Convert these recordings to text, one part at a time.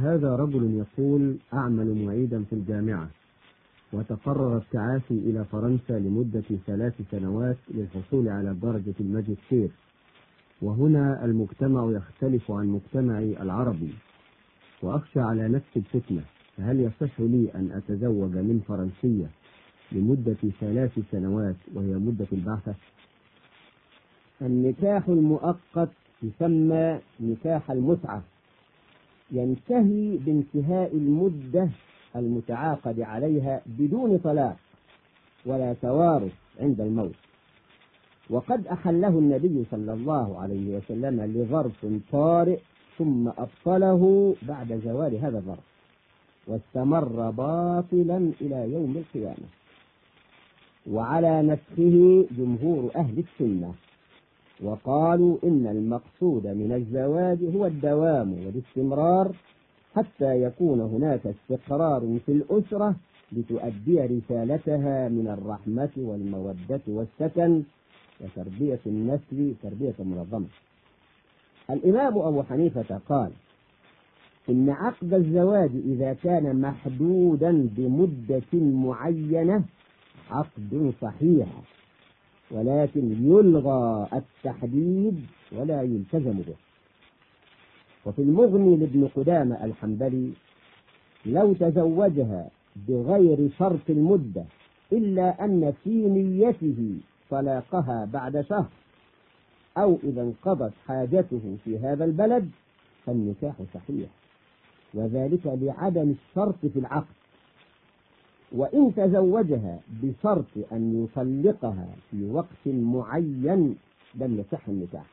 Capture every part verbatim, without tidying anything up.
هذا رجل يقول: أعمل معيدا في الجامعة، وتقرر التعافي إلى فرنسا لمدة ثلاث سنوات للحصول على درجة الماجستير، وهنا المجتمع يختلف عن مجتمعي العربي، وأخشى على نفس الفتنة، فهل يصح لي أن أتزوج من فرنسية لمدة ثلاث سنوات وهي مدة البعثة؟ النكاح المؤقت يسمى نكاح المتعة، ينتهي بانتهاء المدة المتعاقد عليها بدون طلاق ولا توارث عند الموت، وقد أحله النبي صلى الله عليه وسلم لظرف طارئ ثم أبطله بعد زوال هذا الظرف، واستمر باطلا إلى يوم القيامة. وعلى نسخه جمهور أهل السنة، وقالوا إن المقصود من الزواج هو الدوام والاستمرار حتى يكون هناك استقرار في الأسرة لتؤدي رسالتها من الرحمة والمودة والسكن وتربية النسل تربية منظمة. الإمام أبو حنيفة قال: إن عقد الزواج إذا كان محدودا بمدة معينة عقد صحيح، ولكن يلغى التحديد ولا يلتزم به. وفي المغني لابن قدامة الحنبلي: لو تزوجها بغير شرط المدة إلا أن في نيته طلاقها بعد شهر أو إذا انقضت حاجته في هذا البلد فالنكاح صحيح، وذلك لعدم الشرط في العقد. وإن تزوجها بشرط أن يطلقها في وقت معين لم يصح النكاح.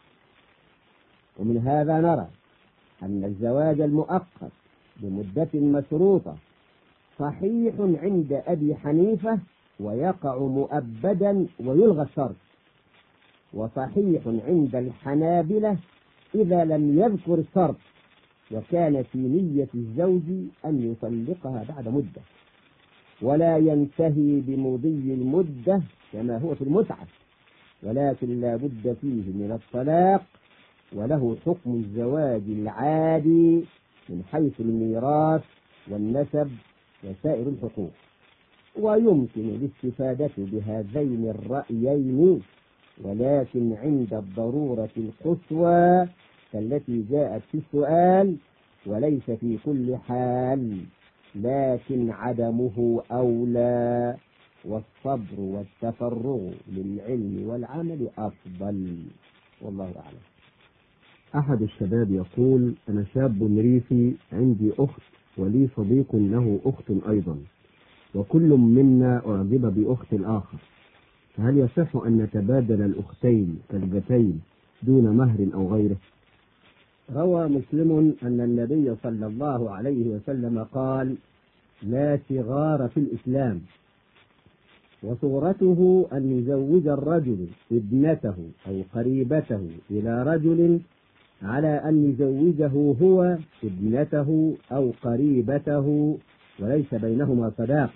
ومن هذا نرى أن الزواج المؤقت بمدة مشروطة صحيح عند أبي حنيفة ويقع مؤبدا ويلغى الشرط، وصحيح عند الحنابلة إذا لم يذكر الشرط وكان في نية الزوج أن يطلقها بعد مدة، ولا ينتهي بمضي المدة كما هو في المتعة، ولكن لا بد فيه من الطلاق، وله حكم الزواج العادي من حيث الميراث والنسب وسائر الحقوق. ويمكن الاستفادة بهذين الرأيين، ولكن عند الضرورة القصوى كالتي جاءت في السؤال، وليس في كل حال، لكن عدمه أولى، والصبر والتفرغ للعلم والعمل أفضل، والله أعلم. أحد الشباب يقول: أنا شاب ريفي، عندي أخت ولي صديق له أخت أيضا، وكل منا أعجب بأخت الآخر، فهل يصح أن نتبادل الأختين كالبتين دون مهر أو غيره؟ روى مسلم أن النبي صلى الله عليه وسلم قال: لا صغار في الإسلام. وصورته أن يزوج الرجل ابنته أو قريبته إلى رجل على أن يزوجه هو ابنته أو قريبته وليس بينهما صداق،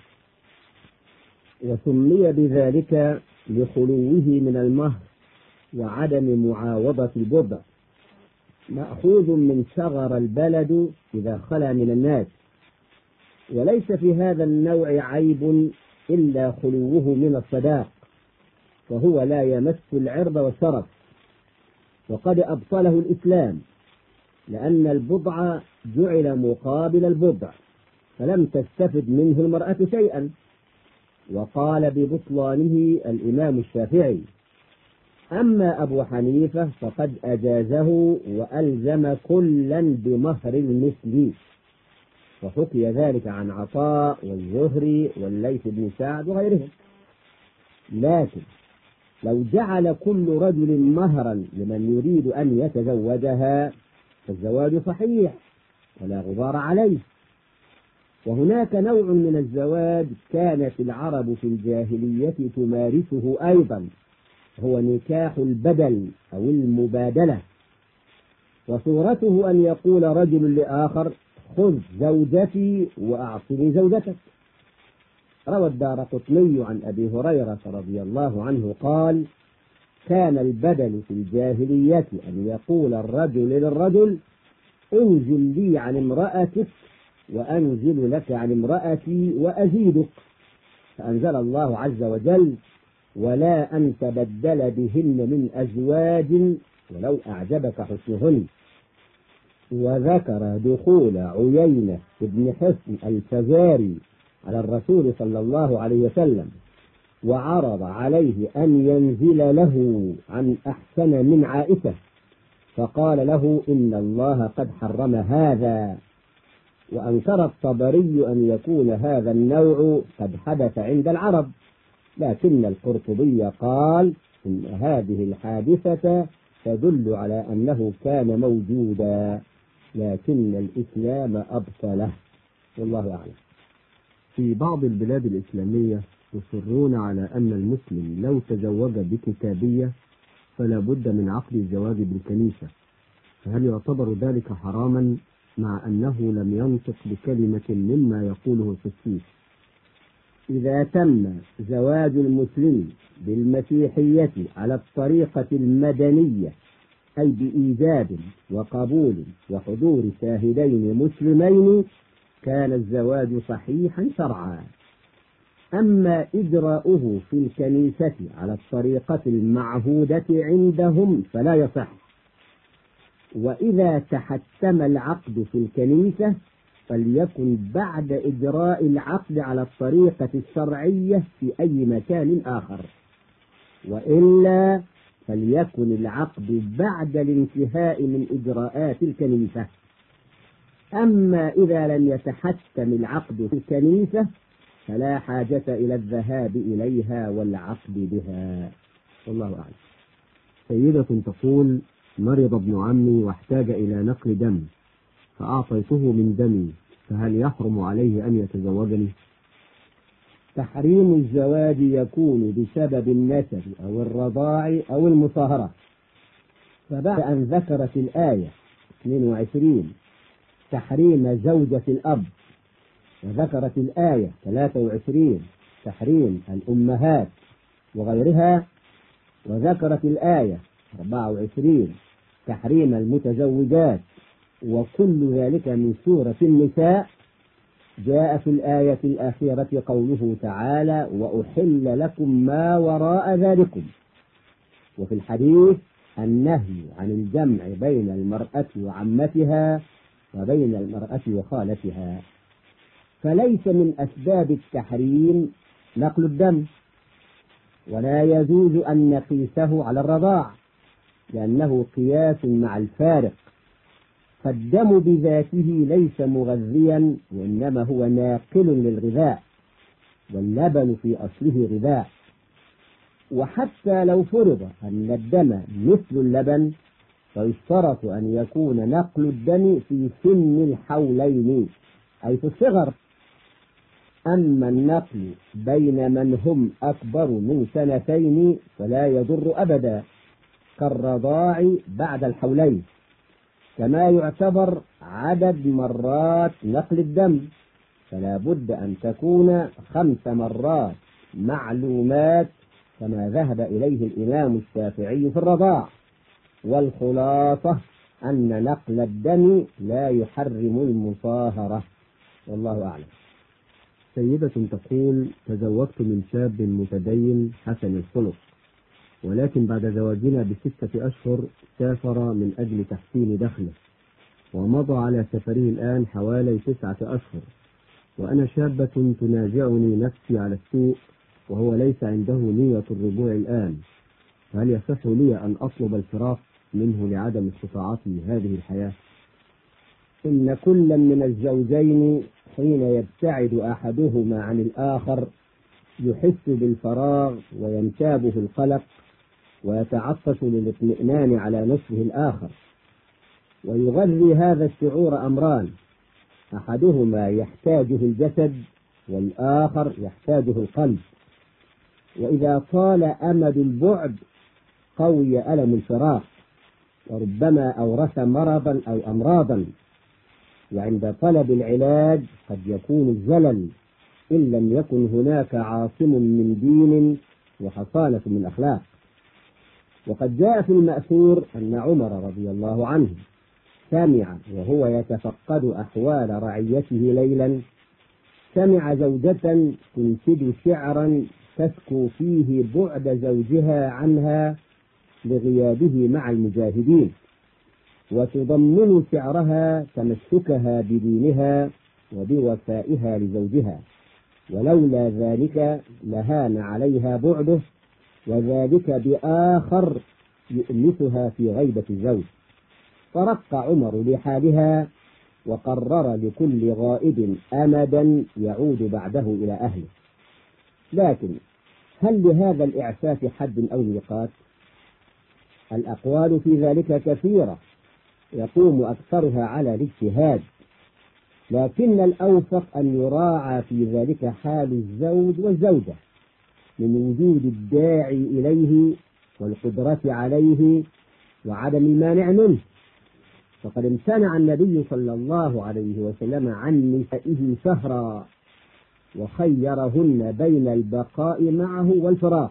وسمي بذلك لخلوه من المهر وعدم معاوضة البضع، مأخوذ من صغر البلد إذا خلا من الناس، وليس في هذا النوع عيب إلا خلوه من الصداق، فهو لا يمس العرض والشرف، وقد أبطله الإسلام، لأن البضع جعل مقابل البضع فلم تستفد منه المرأة شيئا. وقال ببطلانه الإمام الشافعي. أما أبو حنيفة فقد أجازه وألزم كلا بمهر المثل، وحكي ذلك عن عطاء والزهري والليث بن سعد وغيرهم. لكن لو جعل كل رجل مهرا لمن يريد أن يتزوجها فالزواج صحيح ولا غبار عليه. وهناك نوع من الزواج كانت العرب في الجاهلية تمارسه أيضا، هو نكاح البدل أو المبادلة، وصورته أن يقول رجل لآخر: خذ زوجتي وأعطني زوجتك. روى الدارقطني عن أبي هريرة رضي الله عنه قال: كان البدل في الجاهلية أن يقول الرجل للرجل: انزل لي عن امرأتك وأنزل لك عن امرأتي وأزيدك. فأنزل الله عز وجل: ولا أن تبدل بهن من أزواج ولو أعجبك حسنهن. وذكر دخول عيينة بن حصن الفزاري على الرسول صلى الله عليه وسلم وعرض عليه أن ينزل له عن أحسن من عائشة، فقال له: إن الله قد حرم هذا. وأنكر الطبري أن يكون هذا النوع قد حدث عند العرب، لكن القرطبي قال إن هذه الحادثة تدل على أنه كان موجودا، لكن الإسلام أبطله، والله أعلم. في بعض البلاد الإسلامية يصرون على أن المسلم لو تزوج بكتابية فلا بد من عقد الزواج بالكنيسة، فهل يعتبر ذلك حراما مع أنه لم ينطق بكلمة مما يقوله القسيس؟ إذا تم زواج المسلم بالمسيحية على الطريقة المدنية، أي بإيجاب وقبول وحضور شاهدين مسلمين، كان الزواج صحيحا شرعا. أما إجراؤه في الكنيسة على الطريقة المعهودة عندهم فلا يصح. وإذا تحتم العقد في الكنيسة فليكن بعد إجراء العقد على الطريقة الشرعية في أي مكان آخر، وإلا فليكن العقد بعد الانتهاء من إجراءات الكنيسة. أما إذا لم يتحتم العقد في الكنيسة فلا حاجة إلى الذهاب إليها والعقد بها، والله أعلم. سيدة تقول: مرض ابن عمي واحتاج إلى نقل دم فأعطيته من دمي، فهل يحرم عليه أن يتزوجني؟ تحريم الزواج يكون بسبب النسب أو الرضاع أو المصاهرة. فبعد أن ذكرت الآية اثنين وعشرين تحريم زوجة الأب، وذكرت الآية ثلاثة وعشرين تحريم الأمهات وغيرها، وذكرت الآية أربعة وعشرين تحريم المتزوجات، وكل ذلك من سورة النساء، جاء في الآية الأخيرة قوله تعالى: وأحل لكم ما وراء ذلكم. وفي الحديث النهي عن الجمع بين المرأة وعمتها وبين المرأة وخالتها. فليس من أسباب التحريم نقل الدم، ولا يجوز أن نقيسه على الرضاع لأنه قياس مع الفارق، فالدم بذاته ليس مغذيا وإنما هو ناقل للغذاء، واللبن في أصله غذاء. وحتى لو فرض أن الدم مثل اللبن فيشترط أن يكون نقل الدم في سن الحولين أي في الصغر. أما النقل بين من هم أكبر من سنتين فلا يضر أبدا، كالرضاع بعد الحولين، كما يعتبر عدد مرات نقل الدم، فلا بد أن تكون خمس مرات معلومات كما ذهب إليه الإمام الشافعي في الرضاع. والخلاصة أن نقل الدم لا يحرم المصاهرة، والله أعلم. سيدة تقول: تزوجت من شاب متدين حسن الخلق، ولكن بعد زواجنا بستة أشهر سافر من أجل تحسين دخله، ومضى على سفره الآن حوالي تسعة أشهر، وأنا شابة تنازعني نفسي على السوء وهو ليس عنده نية الرجوع الآن، فهل يصح لي أن أطلب الفراق منه لعدم استطاعتي هذه الحياة؟ إن كل من الزوجين حين يبتعد أحدهما عن الآخر يحس بالفراغ وينتابه القلق ويتعطش للاطمئنان على نصفه الآخر، ويغذي هذا الشعور أمران: أحدهما يحتاجه الجسد والآخر يحتاجه القلب. وإذا طال أمد البعد قوي ألم الفراق، وربما أورث مرضا أو أمراضا، وعند طلب العلاج قد يكون الزلل إن لم يكن هناك عاصم من دين وحصانة من أخلاق. وقد جاء في المأثور أن عمر رضي الله عنه سمع وهو يتفقد أحوال رعيته ليلا، سمع زوجة تنشد شعرا تسكو فيه بعد زوجها عنها لغيابه مع المجاهدين، وتضمن شعرها تمسكها بدينها وبوفائها لزوجها، ولولا ذلك لهان عليها بعده، وذلك بآخر يؤنسها في غيبة الزوج. فرق عمر لحالها وقرر لكل غائب أمدا يعود بعده إلى أهله. لكن هل لهذا الإعفاف حد أو ميقات؟ الأقوال في ذلك كثيرة يقوم أكثرها على الاجتهاد، لكن الأوفق أن يراعى في ذلك حال الزوج والزوجة من وجود الداعي إليه والقدرة عليه وعدم المانع منه. فقد امتنع النبي صلى الله عليه وسلم عن نسائه شهرا، وخيرهن بين البقاء معه والفراق،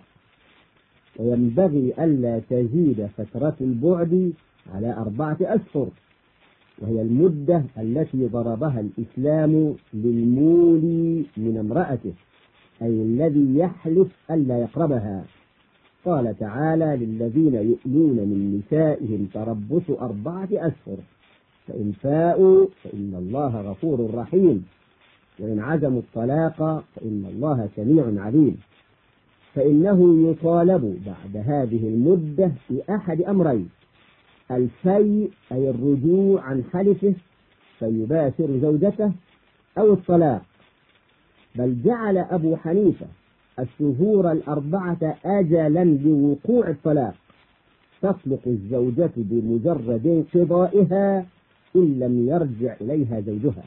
وينبغي ألا تزيد فترة البعد على أربعة أشهر، وهي المدة التي ضربها الإسلام للمولي من امرأته، أي الذي يحلف ألا يقربها. قال تعالى: للذين يؤلون من نسائهم تربص أربعة أشهر، فإن فاءوا فإن الله غفور رحيم، وإن عزموا الطلاق فإن الله سميع عليم. فإنه يطالب بعد هذه المدة بأحد أمرين: الفيء أي الرجوع عن حلفه فيباشر زوجته، أو الطلاق. بل جعل أبو حنيفة الشهور الأربعة أجلا لوقوع الطلاق، تطلق الزوجة بمجرد انقضائها إن لم يرجع إليها زوجها.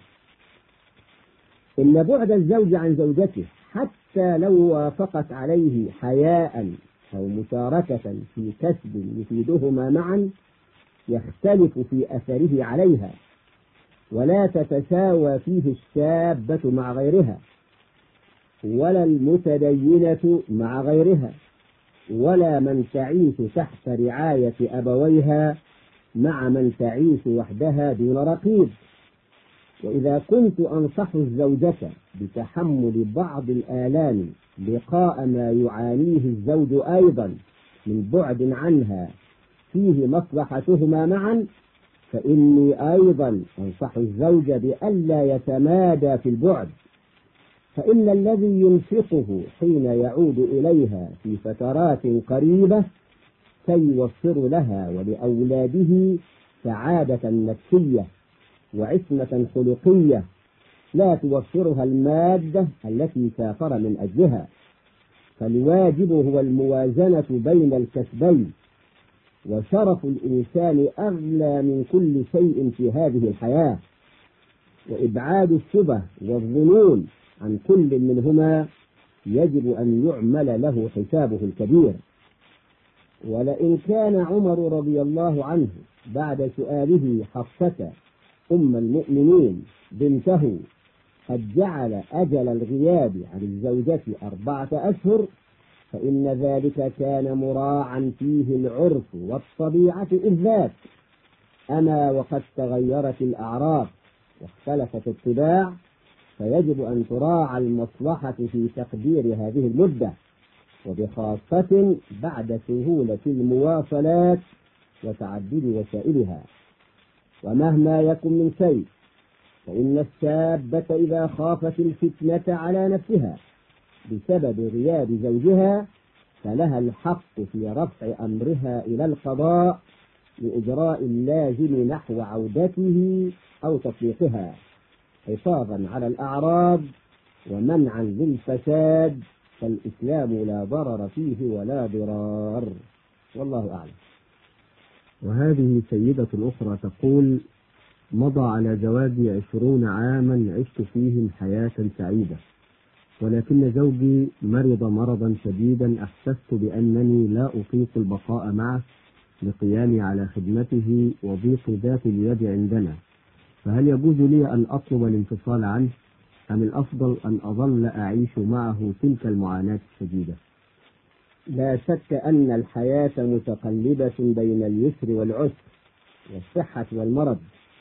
إن بعد الزوج عن زوجته حتى لو وافقت عليه حياء أو مشاركة في كسب يفيدهما معا يختلف في أثره عليها، ولا تتساوى فيه الشابة مع غيرها، ولا المتدينة مع غيرها، ولا من تعيش تحت رعاية أبويها مع من تعيش وحدها دون رقيب. وإذا كنت أنصح الزوجة بتحمل بعض الآلام لقاء ما يعانيه الزوج أيضا من بعد عنها فيه مصلحتهما معا، فإني أيضا أنصح الزوج بألا يتمادى في البعد، فإن الذي ينفقه حين يعود إليها في فترات قريبة سيوفر لها ولأولاده سعادة نفسية وعصمة خلقية لا توفرها المادة التي سافر من أجلها. فالواجب هو الموازنة بين الكسبين، وشرف الإنسان أغلى من كل شيء في هذه الحياة، وإبعاد الشبه والظنون عن كل منهما يجب أن يعمل له حسابه الكبير. ولئن كان عمر رضي الله عنه بعد سؤاله حفصة أم المؤمنين بنته قد جعل أجل الغياب عن الزوجة أربعة أشهر، فإن ذلك كان مراعا فيه العرف والطبيعة إذ ذاك. أما وقد تغيرت الأعراف واختلفت الطباع، فيجب أن تراعى المصلحة في تقدير هذه المدة، وبخاصة بعد سهولة المواصلات وتعدد وسائلها. ومهما يكن من شيء، فإن الشابة إذا خافت الفتنة على نفسها بسبب غياب زوجها فلها الحق في رفع أمرها إلى القضاء لإجراء اللازم نحو عودته أو تطليقها، حفاظا على الأعراض ومنعا للفساد، فالإسلام لا ضرر فيه ولا ضرار، والله أعلم. وهذه سيدة أخرى تقول: مضى على زواجي عشرون عاما عشت فيهم حياة سعيدة، ولكن زوجي مرض مرضا شديدا أحسست بأنني لا أطيق البقاء معه لقيامي على خدمته وضيق ذات اليد عندنا، فهل يجوز لي أن أطلب الانفصال عنه، أم الأفضل أن أظل أعيش معه تلك المعاناة الشديدة؟ لا شك أن الحياة متقلبة بين اليسر والعسر والصحة والمرض،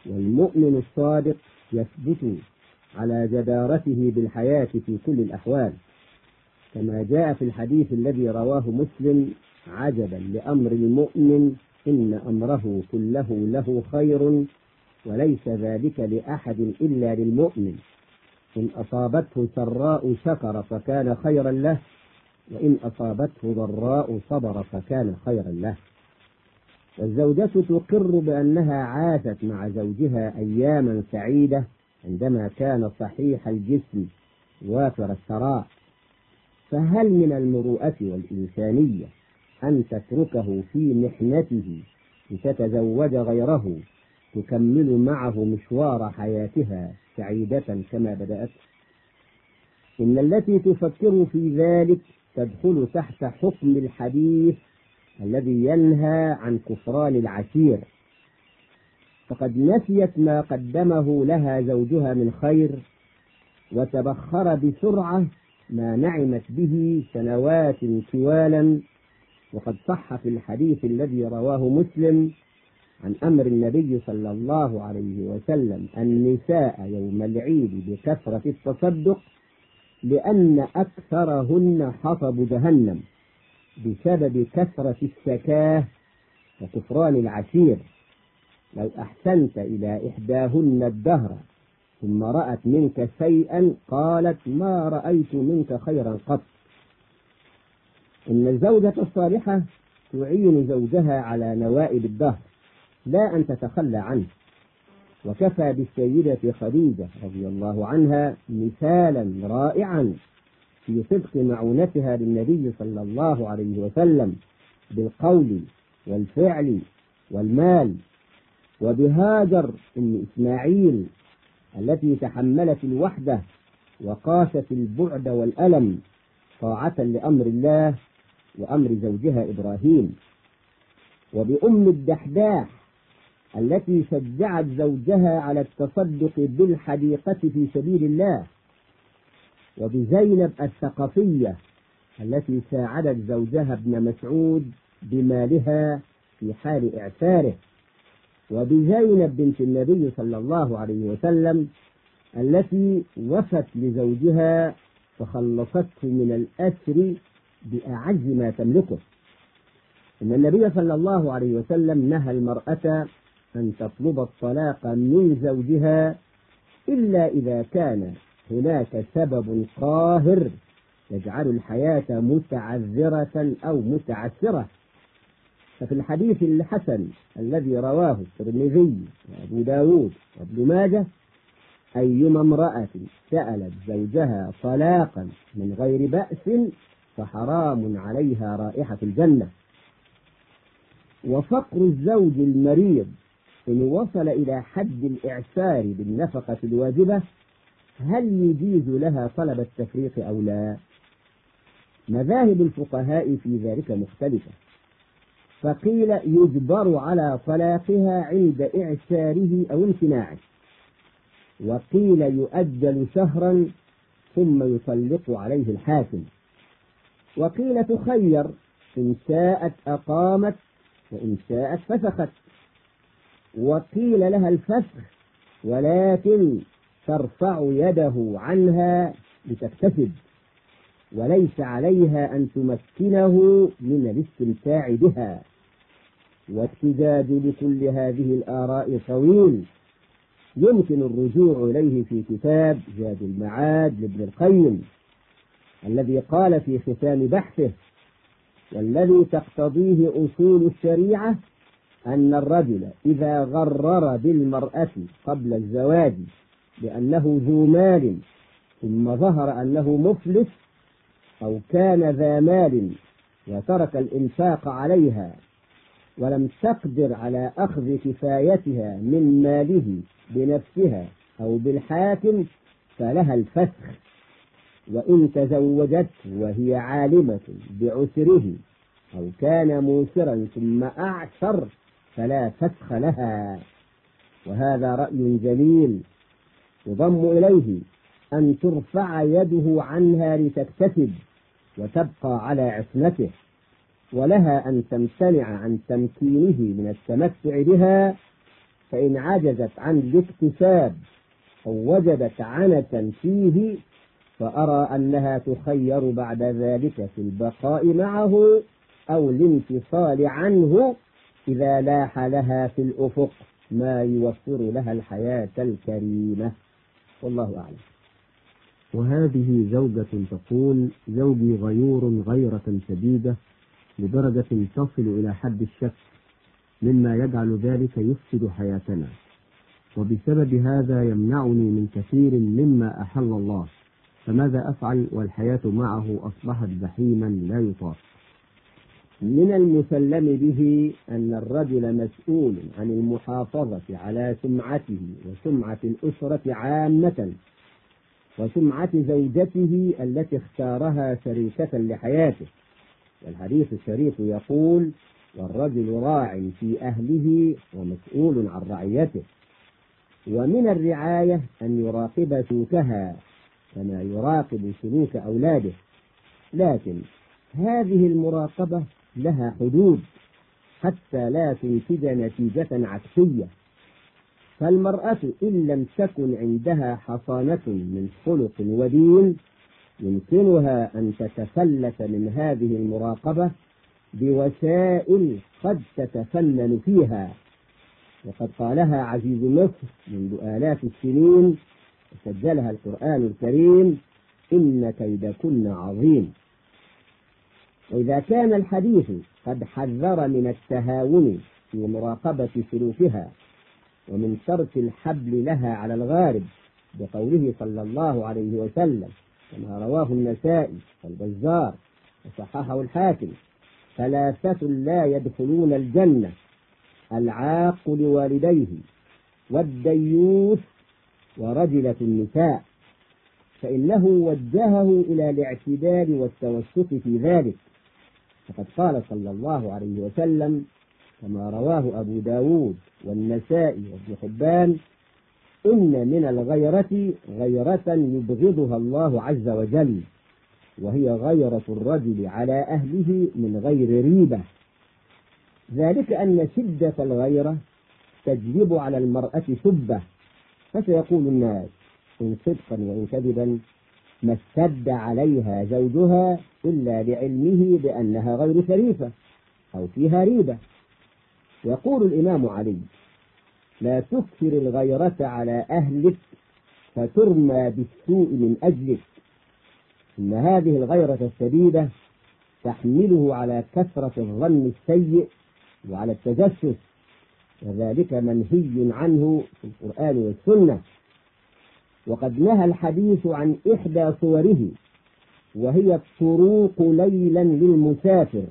والمؤمن الصادق يثبت على جدارته بالحياة في كل الأحوال، كما جاء في الحديث الذي رواه مسلم: عجبا لأمر المؤمن إن أمره كله له خير وليس ذلك لأحد إلا للمؤمن، إن أصابته سراء شكر فكان خيرا له، وإن أصابته ضراء صبر فكان خيرا له. والزوجة تقر بأنها عاشت مع زوجها أياما سعيدة عندما كان صحيح الجسم وافر الثراء، فهل من المروءة والإنسانية أن تتركه في محنته لتتزوج غيره تكمل معه مشوار حياتها سعيدة كما بدأت؟ إن التي تفكر في ذلك تدخل تحت حكم الحديث الذي ينهى عن كفران العشير، فقد نسيت ما قدمه لها زوجها من خير، وتبخر بسرعة ما نعمت به سنوات طوالا. وقد صح في الحديث الذي رواه مسلم عن أمر النبي صلى الله عليه وسلم النساء يوم العيد بكثرة التصدق، لأن أكثرهن حطب جهنم بسبب كثرة السكاه وكفران العشير. لو أحسنت إلى إحداهن الدهر ثم رأت منك شيئا قالت: ما رأيت منك خيرا قط. إن الزوجة الصالحة تعين زوجها على نوائب الدهر، لا أن تتخلى عنه. وكفى بالسيدة خديجة رضي الله عنها مثالا رائعا في صدق معونتها للنبي صلى الله عليه وسلم بالقول والفعل والمال. وبهاجر أم إسماعيل التي تحملت الوحدة وقاست البعد والألم طاعة لأمر الله وأمر زوجها إبراهيم. وبأم الدحداح التي شجعت زوجها على التصدق بالحديقة في سبيل الله. وبزينب الثقفية التي ساعدت زوجها ابن مسعود بمالها في حال إعساره. وبزينب بنت النبي صلى الله عليه وسلم التي وفت لزوجها فخلصته من الأسر بأعز ما تملكه. إن النبي صلى الله عليه وسلم نهى المرأة أن تطلب الطلاق من زوجها إلا إذا كان هناك سبب قاهر يجعل الحياة متعذرة أو متعسرة. ففي الحديث الحسن الذي رواه الترمذي وأبو داود وابن ماجه: أيما امرأة سألت زوجها طلاقا من غير بأس فحرام عليها رائحة الجنة. وفقر الزوج المريض إن وصل إلى حد الإعسار بالنفقة الواجبة هل يجيز لها طلب التفريق أو لا؟ مذاهب الفقهاء في ذلك مختلفة، فقيل يجبر على طلاقها عند إعساره أو امتناعه، وقيل يؤجل شهرا ثم يطلق عليه الحاكم، وقيل تخير إن شاءت أقامت وإن شاءت فسخت، وقيل لها الفسخ ولكن ترفع يده عنها لتكتسب، وليس عليها أن تمكنه من الاستمتاع بها. واحتجاج لكل هذه الآراء طويل يمكن الرجوع إليه في كتاب زاد المعاد لابن القيم الذي قال في ختام بحثه: والذي تقتضيه أصول الشريعة أن الرجل إذا غرر بالمرأة قبل الزواج بأنه ذو مال ثم ظهر أنه مفلس، أو كان ذا مال وترك الإنفاق عليها ولم تقدر على أخذ كفايتها من ماله بنفسها أو بالحاكم فلها الفسخ، وإن تزوجت وهي عالمة بعسره أو كان موسرا ثم أعسر فلا فسخ لها. وهذا رأي جميل يضم إليه أن ترفع يده عنها لتكتسب وتبقى على عصمته، ولها أن تمتنع عن تمكينه من التمتع بها فإن عجزت عن الاكتساب أو وجدت عنة فيه فأرى أنها تخير بعد ذلك في البقاء معه أو الانفصال عنه إذا لاح لها في الأفق ما يوفر لها الحياة الكريمة. والله أعلم. وهذه زوجة تقول: زوجي غيور غيرة شديدة لدرجة تصل إلى حد الشك، مما يجعل ذلك يفسد حياتنا، وبسبب هذا يمنعني من كثير مما أحل الله، فماذا أفعل والحياة معه أصبحت جحيما لا يطاق؟ من المسلم به أن الرجل مسؤول عن المحافظة على سمعته وسمعة الأسرة عامة، وسمعة زوجته التي اختارها شريكة لحياته. والحديث الشريف يقول: والرجل راع في أهله ومسؤول عن رعيته. ومن الرعاية أن يراقب سلوكها كما يراقب سلوك أولاده، لكن هذه المراقبة لها حدود حتى لا تنتج نتيجة عكسية. فالمرأة إن لم تكن عندها حصانة من خلق ودين يمكنها أن تتفلت من هذه المراقبة بوسائل قد تتفنن فيها، وقد قالها عزيز مصر منذ آلاف السنين وسجلها القرآن الكريم: إن كيدكن عظيم. وإذا كان الحديث قد حذر من التهاون في مراقبة سلوكها ومن ترك الحبل لها على الغارب بقوله صلى الله عليه وسلم كما رواه النسائي والبزار وصححه الحاكم: ثلاثة لا يدخلون الجنة: العاق لوالديه والديوث ورجلة النساء، فإنه وجهه إلى الاعتدال والتوسط في ذلك. فقد قال صلى الله عليه وسلم كما رواه أبو داود والنسائي وابن حبان: إن من الغيرة غيرة يبغضها الله عز وجل، وهي غيرة الرجل على أهله من غير ريبة، ذلك أن شدة الغيرة تجلب على المرأة سبة، فسيقول الناس إن صدقا وإن كذبا ما اشتد عليها زوجها إلا لعلمه بأنها غير شريفة أو فيها ريبة. يقول الإمام علي: لا تكثر الغيرة على أهلك فترمى بالسوء من أجلك، إن هذه الغيرة الشديدة تحمله على كثرة الظن السيء وعلى التجسس، وذلك منهي عنه في القرآن والسنة. وقد نهى الحديث عن إحدى صوره، وهي الطروق ليلا للمسافر،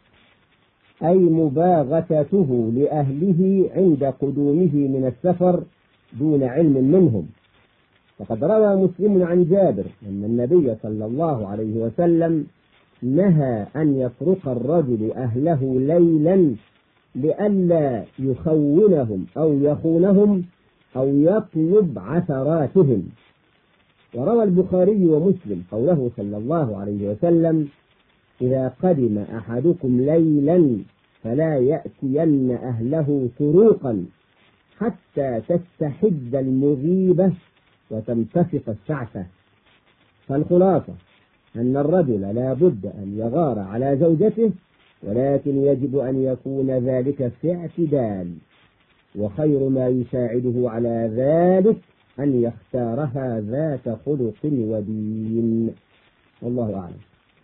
أي مباغتته لأهله عند قدومه من السفر دون علم منهم. فقد روى مسلم عن جابر أن النبي صلى الله عليه وسلم نهى أن يطرق الرجل أهله ليلا لئلا يخونهم أو يخونهم أو يطلب عثراتهم. وروى البخاري ومسلم قوله صلى الله عليه وسلم: إذا قدم أحدكم ليلا فلا يأتين أهله طروقا حتى تستحد المغيبة وتنتفق السعفة. فالخلاصة أن الرجل لا بد أن يغار على زوجته، ولكن يجب أن يكون ذلك في اعتدال، وخير ما يساعده على ذلك أن يختارها ذات خلق ودين. والله أعلم.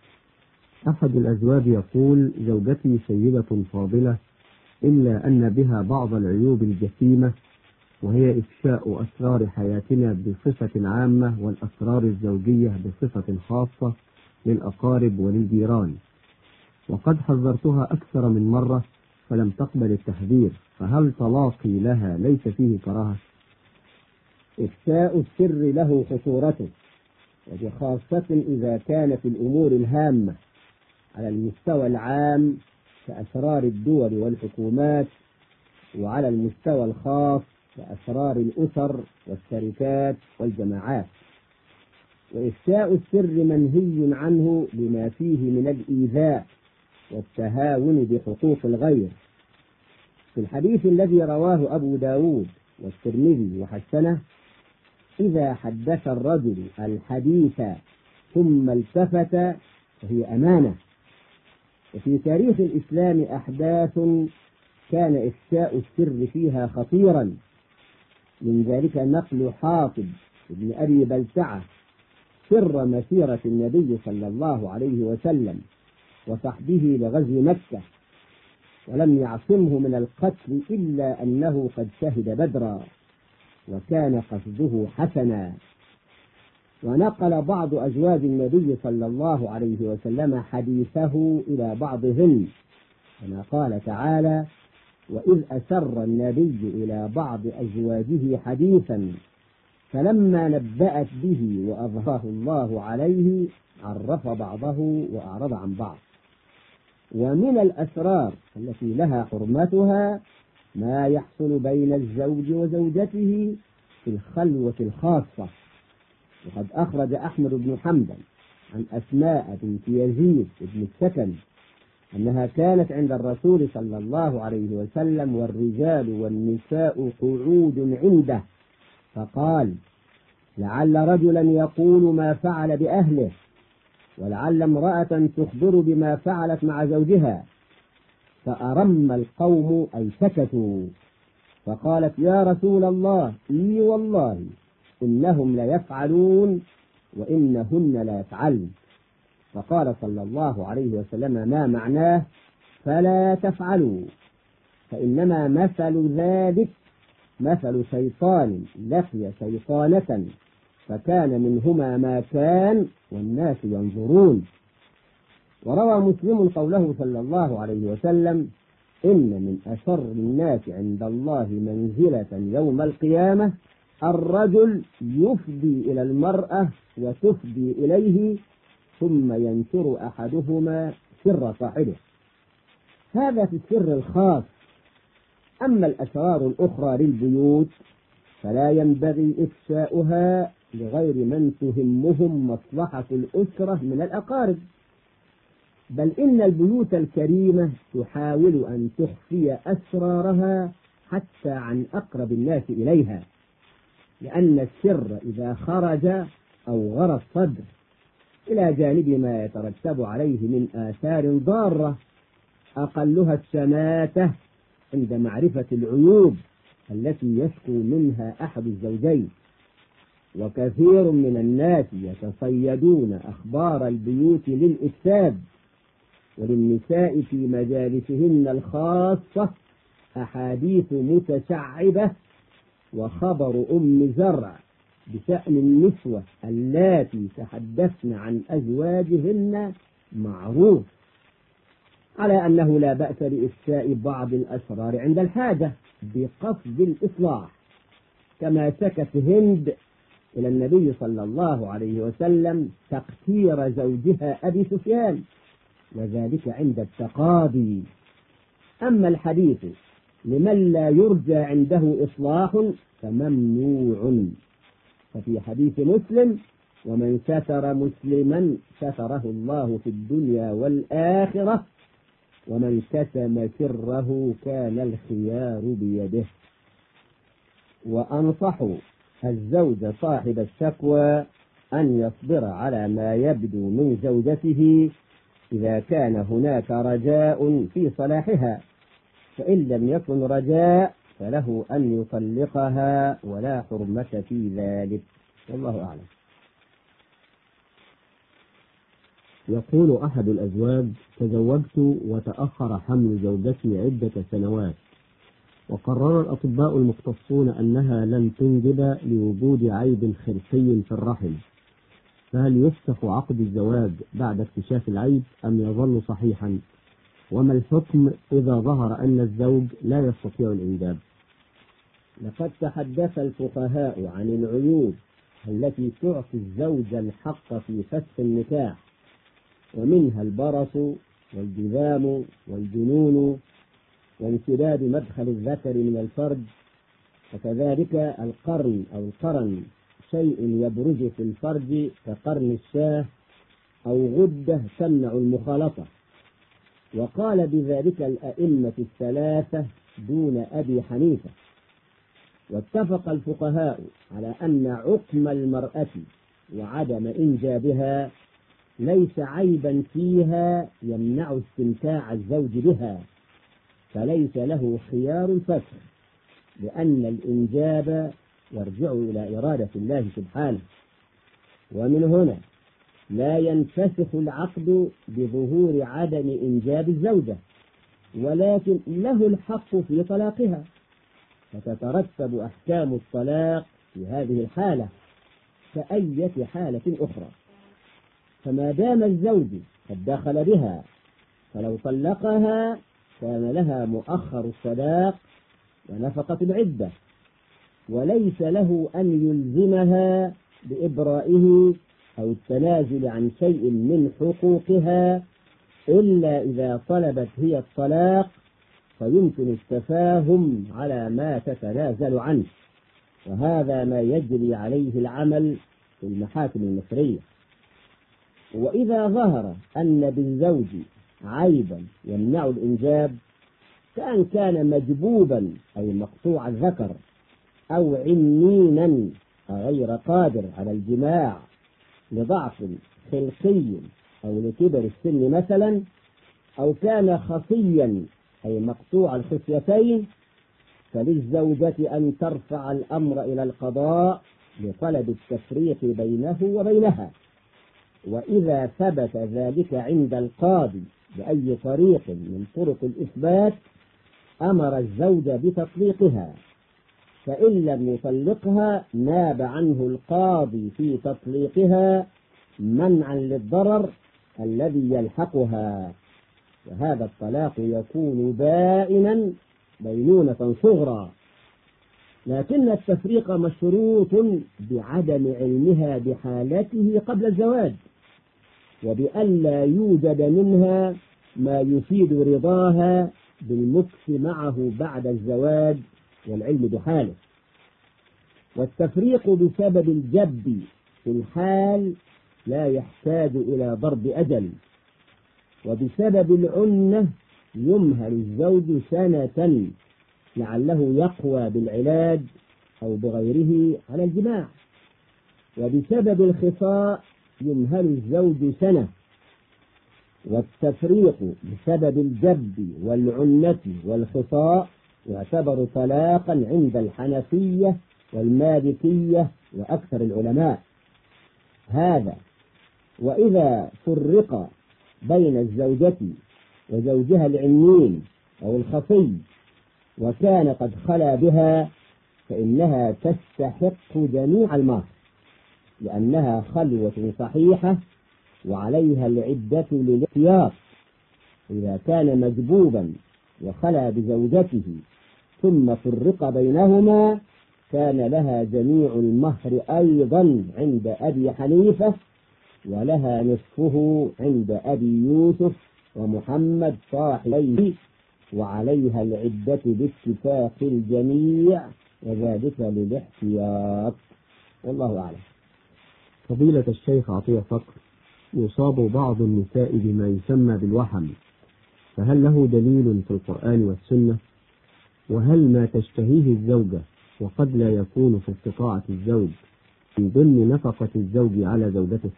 أحد الأزواج يقول: زوجتي سيدة فاضلة، إلا أن بها بعض العيوب الجسيمة، وهي إفشاء أسرار حياتنا بصفة عامة والأسرار الزوجية بصفة خاصة للأقارب وللجيران، وقد حذرتها أكثر من مرة فلم تقبل التحذير، فهل طلاقي لها ليس فيه كراهة؟ إفشاء السر له خطورته، وبخاصة إذا كانت الأمور الهامة على المستوى العام كأسرار الدول والحكومات، وعلى المستوى الخاص كأسرار الأسر والشركات والجماعات. وإفشاء السر منهي عنه لما فيه من الإيذاء والتهاون بحقوق الغير، في الحديث الذي رواه أبو داود والترمذي وحسنه: إذا حدث الرجل الحديث ثم التفت فهي أمانة. وفي تاريخ الإسلام أحداث كان إفشاء السر فيها خطيرا، من ذلك نقل حاطب بن أبي بلتعة سر مسيرة النبي صلى الله عليه وسلم وصحبه لغزو مكة، ولم يعصمه من القتل إلا أنه قد شهد بدرا وكان قصده حسنا. ونقل بعض أزواج النبي صلى الله عليه وسلم حديثه إلى بعضهن، كما قال تعالى: وإذ أسر النبي إلى بعض أزواجه حديثا فلما نبأت به وأظهره الله عليه عرف بعضه وأعرض عن بعض. ومن الأسرار التي لها حرمتها ما يحصل بين الزوج وزوجته في الخلوة الخاصة. وقد أخرج أحمد بن حنبل عن أسماء بنت يزيد بن السكن أنها كانت عند الرسول صلى الله عليه وسلم والرجال والنساء قعود عنده، فقال: لعل رجلا يقول ما فعل بأهله، ولعل امرأة تخبر بما فعلت مع زوجها. فأرم القوم أي سكتوا، فقالت: يا رسول الله، إي والله إنهم ليفعلون وإنهن لا يفعلن. فقال صلى الله عليه وسلم: ما معناه فلا تفعلوا، فإنما مثل ذلك مثل شيطان لقي شيطانة فكان منهما ما كان والناس ينظرون. وروى مسلم قوله صلى الله عليه وسلم: إن من أشر الناس عند الله منزلة يوم القيامة الرجل يفضي إلى المرأة وتفضي إليه ثم ينشر أحدهما سر صاحبه. هذا في السر الخاص. أما الأسرار الأخرى للبيوت فلا ينبغي إفشاؤها لغير من تهمهم مصلحة الأسرة من الأقارب، بل إن البيوت الكريمة تحاول أن تخفي أسرارها حتى عن أقرب الناس إليها، لأن السر إذا خرج أو غرى الصدر إلى جانب ما يترتب عليه من آثار ضارة أقلها الشماتة عند معرفة العيوب التي يشكو منها أحد الزوجين. وكثير من الناس يتصيدون أخبار البيوت للإفساد، وللنساء في مجالسهن الخاصة أحاديث متشعبة وخبر أم زرع بشأن النسوة اللاتي تحدثن عن أزواجهن معروف، على أنه لا بأس بإفشاء بعض الأسرار عند الحاجة بقصد الإصلاح، كما شكت هند إلى النبي صلى الله عليه وسلم تقتير زوجها أبي سفيان، وذلك عند التقاضي. أما الحديث لمن لا يرجى عنده إصلاح فممنوع. ففي حديث مسلم: ومن ستر مسلما ستره الله في الدنيا والآخرة، ومن كتم سره كان الخيار بيده. وأنصحوا الزوج صاحب الشكوى أن يصبر على ما يبدو من زوجته إذا كان هناك رجاء في صلاحها، فإن لم يكن رجاء فله أن يطلقها ولا حرمة في ذلك، والله أعلم. يقول أحد الأزواج: تزوجت وتأخر حمل زوجتي عدة سنوات، وقرر الأطباء المختصون أنها لن تنجب لوجود عيب خلقي في الرحم، فهل يفسخ عقد الزواج بعد اكتشاف العيب أم يظل صحيحا؟ وما الحكم إذا ظهر أن الزوج لا يستطيع الإنجاب؟ لقد تحدث الفقهاء عن العيوب التي تعطي الزوج الحق في فسخ النكاح، ومنها البرص والجذام والجنون وانسداد مدخل الذكر من الفرج، وكذلك القرن أو القرن، شيء يبرز في الفرج كقرن الشاه أو غدة تمنع المخالطة. وقال بذلك الأئمة الثلاثة دون أبي حنيفة. واتفق الفقهاء على أن عقم المرأة وعدم إنجابها ليس عيبا فيها يمنع استمتاع الزوج بها، فليس له خيار الفسخ، لأن الإنجاب يرجع إلى إرادة الله سبحانه. ومن هنا لا ينفسخ العقد بظهور عدم إنجاب الزوجة، ولكن له الحق في طلاقها، فتترتب أحكام الطلاق في هذه الحالة كأية حالة أخرى. فما دام الزوج قد دخل بها فلو طلقها كان لها مؤخر الصداق ونفقة العدة، وليس له أن يلزمها بإبرائه أو التنازل عن شيء من حقوقها إلا إذا طلبت هي الطلاق، فيمكن التفاهم على ما تتنازل عنه، وهذا ما يجري عليه العمل في المحاكم المصرية. وإذا ظهر أن بالزوج عيبا يمنع الإنجاب، كأن كان مجبوبا أي مقطوع الذكر، أو عنينا غير قادر على الجماع لضعف خلقي أو لكبر السن مثلا، أو كان خصيا أي مقطوع الخصيتين، فللزوجة أن ترفع الأمر إلى القضاء لطلب التفريق بينه وبينها. وإذا ثبت ذلك عند القاضي بأي طريق من طرق الإثبات أمر الزوج بتطليقها، فإن لم يطلقها ناب عنه القاضي في تطليقها منعا للضرر الذي يلحقها، وهذا الطلاق يكون بائنا بينونة صغرى. لكن التفريق مشروط بعدم علمها بحالته قبل الزواج، وبألا يوجد منها ما يفيد رضاها بالمكث معه بعد الزواج والعلم بحاله. والتفريق بسبب الجب في الحال لا يحتاج إلى ضرب أجل، وبسبب العنة يمهل الزوج سنة لعله يقوى بالعلاج أو بغيره على الجماع، وبسبب الخصاء يمهل الزوج سنة. والتفريق بسبب الجب والعنة والخصاء يعتبر طلاقا عند الحنفية والمالكية وأكثر العلماء. هذا وإذا فرق بين الزوجة وزوجها العنين أو الخصي وكان قد خلا بها فإنها تستحق جميع المهر، لأنها خلوة صحيحة وعليها العدة للاحتياط. إذا كان مجبوبا وخلا بزوجته ثم فرق بينهما كان لها جميع المهر أيضا عند أبي حنيفة، ولها نصفه عند أبي يوسف ومحمد صاحبيه، وعليها العدة باتفاق الجميع، وذلك للاحتياط. والله أعلم. فضيلة الشيخ عطية صقر، يصاب بعض النساء بما يسمى بالوحم، فهل له دليل في القرآن والسنة؟ وهل ما تشتهيه الزوجة وقد لا يكون في استطاعة الزوج من ضمن نفقة الزوج على زوجته؟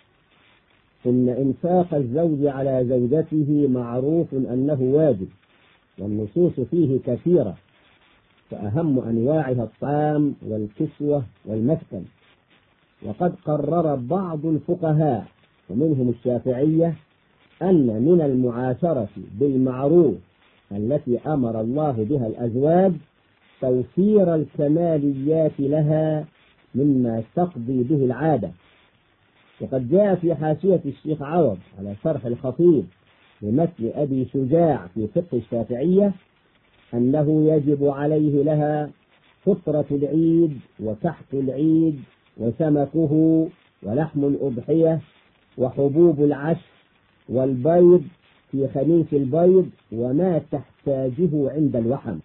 إن إنفاق الزوج على زوجته معروف أنه واجب، والنصوص فيه كثيرة، فأهم أنواعها الطعام والكسوة والمسكن. وقد قرر بعض الفقهاء ومنهم الشافعية أن من المعاشرة بالمعروف التي أمر الله بها الأزواج توفير الكماليات لها مما تقضي به العادة. وقد جاء في حاشية الشيخ عوض على شرح الخطيب بمثل أبي شجاع في فقه الشافعية أنه يجب عليه لها فطرة العيد وكحك العيد وسمكه ولحم الأضحية وحبوب العشر والبيض في خميس البيض وما تحتاجه عند الوحم.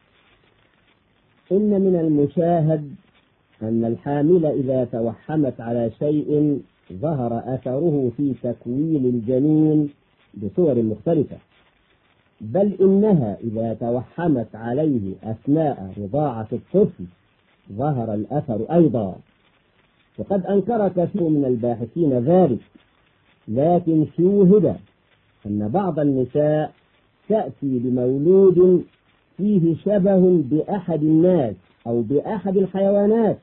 إن من المشاهد أن الحامل إذا توحمت على شيء ظهر أثره في تكوين الجنين بصور مختلفة، بل إنها إذا توحمت عليه أثناء رضاعة الطفل ظهر الأثر أيضا، وقد أنكر كثير من الباحثين ذلك، لكن شوهد أن بعض النساء تأتي بمولود فيه شبه بأحد الناس أو بأحد الحيوانات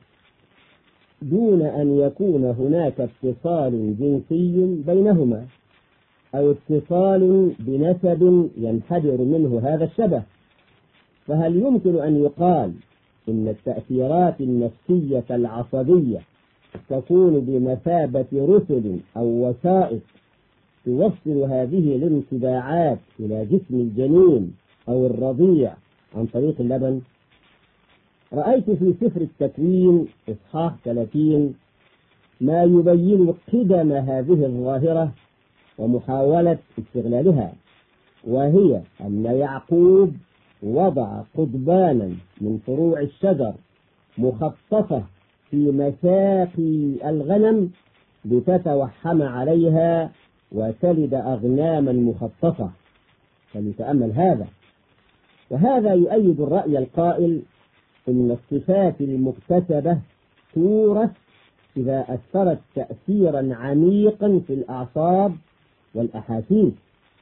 دون أن يكون هناك اتصال جنسي بينهما أو اتصال بنسب ينحدر منه هذا الشبه. فهل يمكن أن يقال إن التأثيرات النفسية العصبية تكون بمثابة رسل أو وسائط توصل هذه الانطباعات إلى جسم الجنين أو الرضيع عن طريق اللبن؟ رأيت في سفر التكوين إصحاح ثلاثين ما يبين قدم هذه الظاهرة ومحاولة استغلالها، وهي أن يعقوب وضع قضبانا من فروع الشجر مخططة في مساقي الغنم لتتوحم عليها وتلد أغناما مخططة. فليتأمل هذا، وهذا يؤيد الرأي القائل إن الصفات المكتسبة تورث إذا أثرت تأثيرا عميقا في الأعصاب والأحاسيس.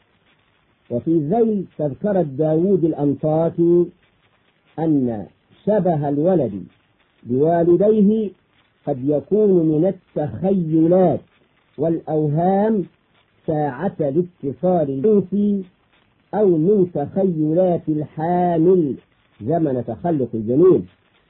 وفي ذيل تذكرت داود الأنطاكي أن شبه الولد بوالديه قد يكون من التخيلات والأوهام ساعة الاتصال الجنسي أو من تخيلات الحامل زمن تخلق الجنين.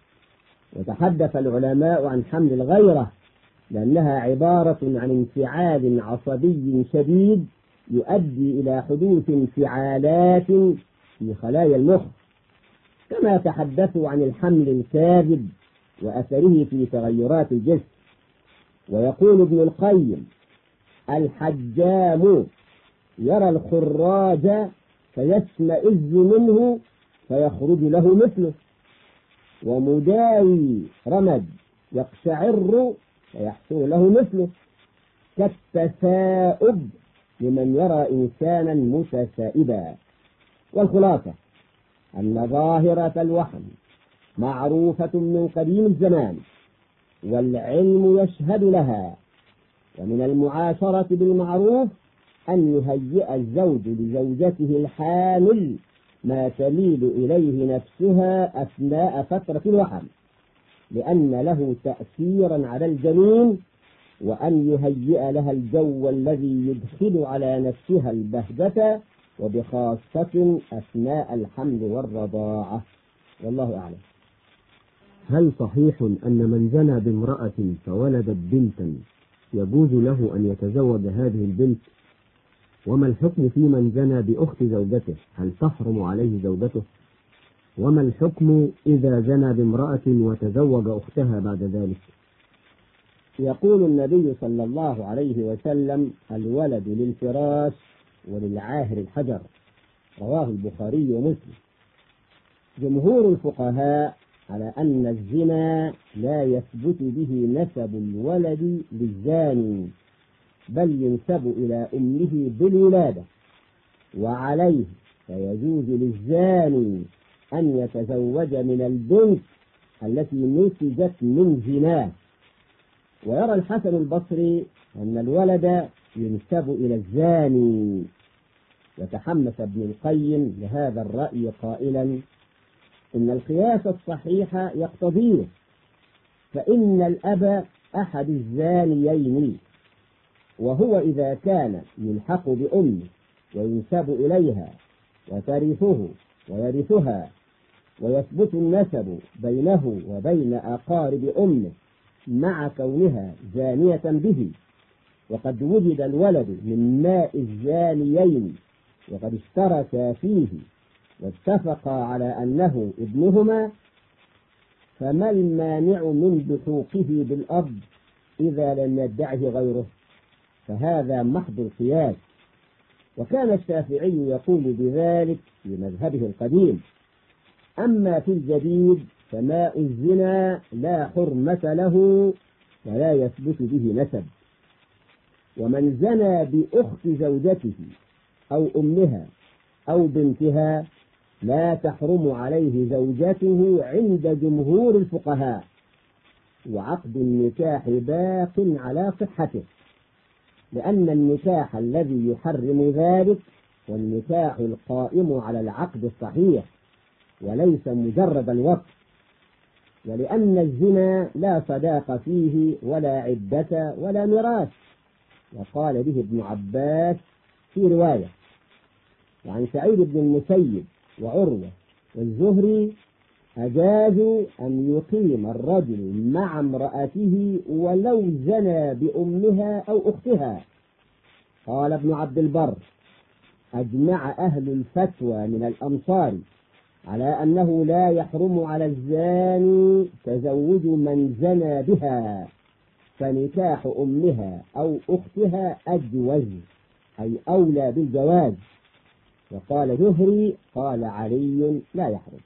وتحدث العلماء عن حمل الغيرة لأنها عبارة عن انفعال عصبي شديد يؤدي إلى حدوث انفعالات في خلايا المخ، كما تحدثوا عن الحمل الكاذب وأثره في تغيرات الجسم. ويقول ابن القيم: الحجام يرى الخراج فيشمئز منه فيخرج له مثله، ومداوي رمد يقشعر فيحصل له مثله، كالتثاؤب لمن يرى إنسانا متسائبا. والخلاصة أن ظاهرة الوحم معروفة من قديم الزمان، والعلم يشهد لها، ومن المعاشرة بالمعروف أن يهيئ الزوج لزوجته الحامل ما تميل إليه نفسها أثناء فترة الوحم، لأن له تأثيرا على الجنين، وأن يهيئ لها الجو الذي يدخل على نفسها البهجة، وبخاصة أثناء الحمل والرضاعة. والله أعلم. هل صحيح أن من زنى بامرأة فولدت بنتا يجوز له أن يتزوج هذه البنت؟ وما الحكم في من زنى بأخت زوجته؟ هل تحرم عليه زوجته؟ وما الحكم إذا زنى بامرأة وتزوج أختها بعد ذلك؟ يقول النبي صلى الله عليه وسلم: الولد للفراش وللعاهر الحجر، رواه البخاري ومسلم. جمهور الفقهاء على أن الزنا لا يثبت به نسب الولد للزاني، بل ينسب إلى أمه بالولادة، وعليه فيجوز للزاني أن يتزوج من البنت التي نسجت من زناه. ويرى الحسن البصري أن الولد ينسب إلى الزاني. وتحمس ابن القيم لهذا الرأي قائلا: إن القياس الصحيح يقتضيه، فإن الأب أحد الزانيين، وهو إذا كان يلحق بأمه وينسب إليها وترثه ويرثها ويثبت النسب بينه وبين أقارب أمه مع كونها زانية به، وقد وجد الولد من ماء الزانيين وقد اشتركا فيه واتفقا على أنه ابنهما، فما المانع من لحوقه بالأب إذا لم يدعه غيره؟ فهذا محض القياس. وكان الشافعي يقول بذلك في مذهبه القديم. أما في الجديد فماء الزنا لا حرمة له ولا يثبت به نسب. ومن زنى بأخت زوجته أو أمها أو بنتها لا تحرم عليه زوجته عند جمهور الفقهاء، وعقد النكاح باق على صحته، لأن النكاح الذي يحرم ذلك والنكاح القائم على العقد الصحيح وليس مجرد الوقت، ولأن الزنا لا صداق فيه ولا عدة ولا ميراث، وقال به ابن عباس في رواية. وعن سعيد بن المسيب وعروة والزهري أجازوا أن يقيم الرجل مع امرأته ولو زنى بأمها أو أختها. قال ابن عبد البر: أجمع أهل الفتوى من الأمصار على أنه لا يحرم على الزاني تزوج من زنى بها، فنكاح أمها أو أختها أجوز، أي أولى بالجواز. وقال زهري: قال علي لا يحرم.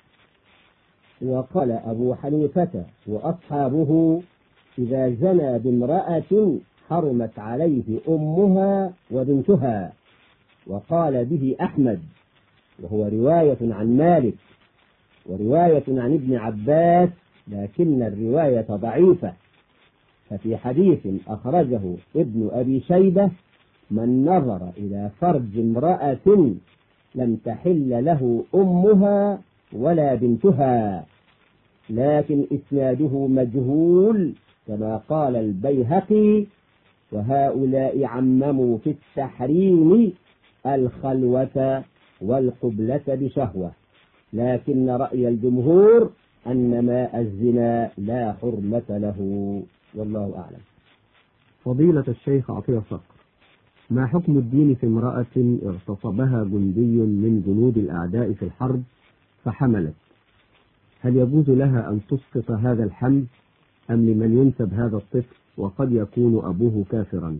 وقال أبو حنيفة وأصحابه: إذا زنى بامرأة حرمت عليه أمها وبنتها. وقال به أحمد، وهو رواية عن مالك ورواية عن ابن عباس، لكن الرواية ضعيفة. ففي حديث أخرجه ابن أبي شيبة: من نظر إلى فرج امرأة لم تحل له أمها ولا بنتها، لكن إسناده مجهول كما قال البيهقي، وهؤلاء عمموا في التحريم الخلوة والقبلة بشهوة، لكن رأي الجمهور أن ماء الزنا لا حرمة له، والله أعلم. فضيلة الشيخ عطية صقر، ما حكم الدين في امرأة اغتصبها جندي من جنود الأعداء في الحرب فحملت؟ هل يجوز لها أن تسقط هذا الحمل أم لمن ينسب هذا الطفل وقد يكون أبوه كافرا؟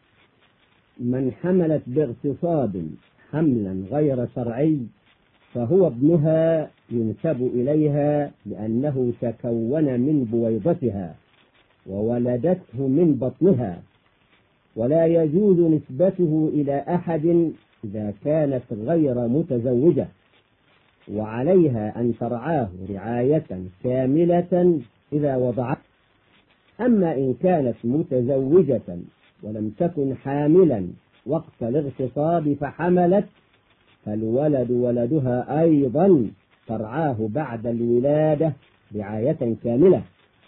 من حملت باغتصاب حملا غير شرعي فهو ابنها ينسب إليها لأنه تكون من بويضتها وولدته من بطنها، ولا يجوز نسبته إلى أحد إذا كانت غير متزوجة، وعليها أن ترعاه رعاية كاملة إذا وضعته. أما إن كانت متزوجة ولم تكن حاملا وقت الاغتصاب فحملت، فالولد ولدها أيضا ترعاه بعد الولادة رعاية كاملة،